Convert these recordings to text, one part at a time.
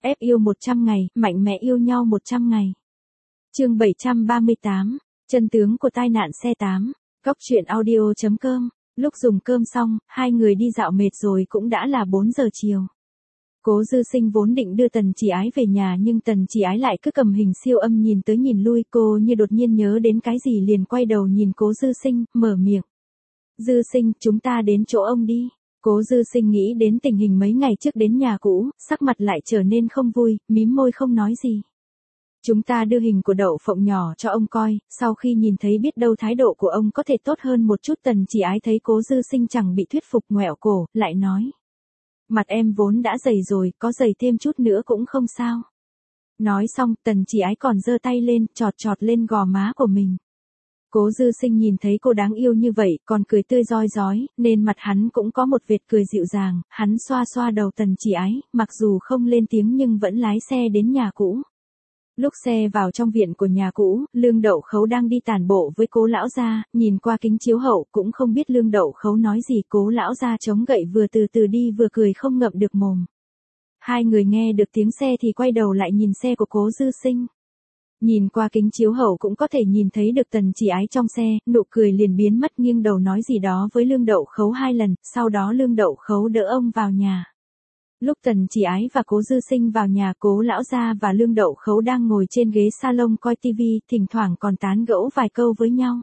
Ép yêu 100 ngày, mạnh mẽ yêu nhau 100 ngày. Chương 738, chân tướng của tai nạn xe 8, Cóc truyện audio.com. Lúc dùng cơm xong, hai người đi dạo mệt rồi cũng đã là 4 giờ chiều. Cố Dư Sinh vốn định đưa Tần Chỉ Ái về nhà nhưng Tần Chỉ Ái lại cứ cầm hình siêu âm nhìn tới nhìn lui, cô như đột nhiên nhớ đến cái gì liền quay đầu nhìn Cố Dư Sinh, mở miệng. Dư Sinh, chúng ta đến chỗ ông đi. Cố Dư Sinh nghĩ đến tình hình mấy ngày trước đến nhà cũ, sắc mặt lại trở nên không vui, mím môi không nói gì. Chúng ta đưa hình của Đậu Phộng nhỏ cho ông coi, sau khi nhìn thấy biết đâu thái độ của ông có thể tốt hơn một chút. Tần Chỉ Ái thấy Cố Dư Sinh chẳng bị thuyết phục ngoẹo cổ, lại nói. Mặt em vốn đã dày rồi, có dày thêm chút nữa cũng không sao. Nói xong, Tần Chỉ Ái còn giơ tay lên, chọt chọt lên gò má của mình. Cố Dư Sinh nhìn thấy cô đáng yêu như vậy, còn cười tươi rói rói, nên mặt hắn cũng có một vệt cười dịu dàng, hắn xoa xoa đầu Tần Chỉ Ái, mặc dù không lên tiếng nhưng vẫn lái xe đến nhà cũ. Lúc xe vào trong viện của nhà cũ, Lương Đậu Khấu đang đi tản bộ với Cố lão gia, nhìn qua kính chiếu hậu cũng không biết Lương Đậu Khấu nói gì. Cố lão gia chống gậy vừa từ từ đi vừa cười không ngậm được mồm. Hai người nghe được tiếng xe thì quay đầu lại nhìn xe của Cố Dư Sinh. Nhìn qua kính chiếu hậu cũng có thể nhìn thấy được Tần Chỉ Ái trong xe, nụ cười liền biến mất, nghiêng đầu nói gì đó với Lương Đậu Khấu 2 lần, sau đó Lương Đậu Khấu đỡ ông vào nhà. Lúc Tần Chỉ Ái và Cố Dư Sinh vào nhà, Cố lão gia và Lương Đậu Khấu đang ngồi trên ghế salon coi tivi, thỉnh thoảng còn tán gẫu vài câu với nhau.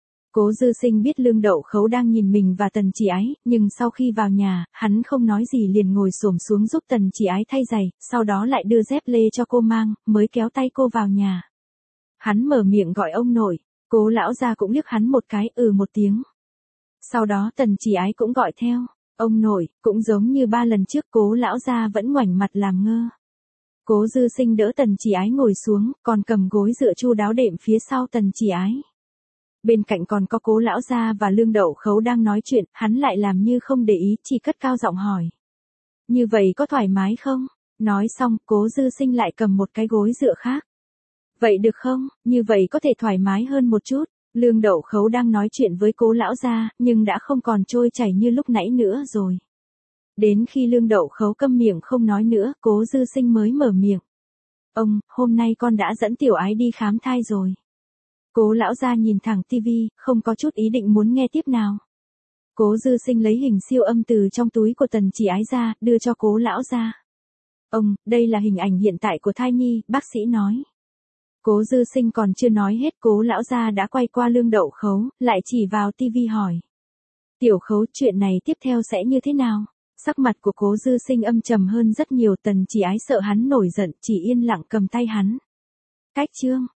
Cố Dư Sinh biết Lương Đậu Khấu đang nhìn mình và Tần Chỉ Ái, nhưng sau khi vào nhà, hắn không nói gì liền ngồi xổm xuống giúp Tần Chỉ Ái thay giày, sau đó lại đưa dép lê cho cô mang, mới kéo tay cô vào nhà. Hắn mở miệng gọi ông nội, Cố lão gia cũng liếc hắn một cái, một tiếng. Sau đó Tần Chỉ Ái cũng gọi theo. Ông nội, cũng giống như 3 lần trước. Cố lão gia vẫn ngoảnh mặt làm ngơ. Cố Dư Sinh đỡ Tần Chỉ Ái ngồi xuống, còn cầm gối dựa chu đáo đệm phía sau Tần Chỉ Ái. Bên cạnh còn có Cố lão gia và Lương Đậu Khấu đang nói chuyện, hắn lại làm như không để ý, chỉ cất cao giọng hỏi. Như vậy có thoải mái không? Nói xong, Cố Dư Sinh lại cầm một cái gối dựa khác. Vậy được không? Như vậy có thể thoải mái hơn một chút. Lương Đậu Khấu đang nói chuyện với Cố lão gia, nhưng đã không còn trôi chảy như lúc nãy nữa rồi. Đến khi Lương Đậu Khấu câm miệng không nói nữa, Cố Dư Sinh mới mở miệng. Ông, hôm nay con đã dẫn Tiểu Ái đi khám thai rồi. Cố lão gia nhìn thẳng tivi, không có chút ý định muốn nghe tiếp nào. Cố Dư Sinh lấy hình siêu âm từ trong túi của Tần Chỉ Ái ra, đưa cho Cố lão gia. Ông, đây là hình ảnh hiện tại của thai nhi, bác sĩ nói. Cố Dư Sinh còn chưa nói hết, Cố lão gia đã quay qua Lương Đậu Khấu, lại chỉ vào tivi hỏi. Tiểu Khấu, chuyện này tiếp theo sẽ như thế nào? Sắc mặt của Cố Dư Sinh âm trầm hơn rất nhiều. Tần Chỉ Ái sợ hắn nổi giận, chỉ yên lặng cầm tay hắn. Cách chương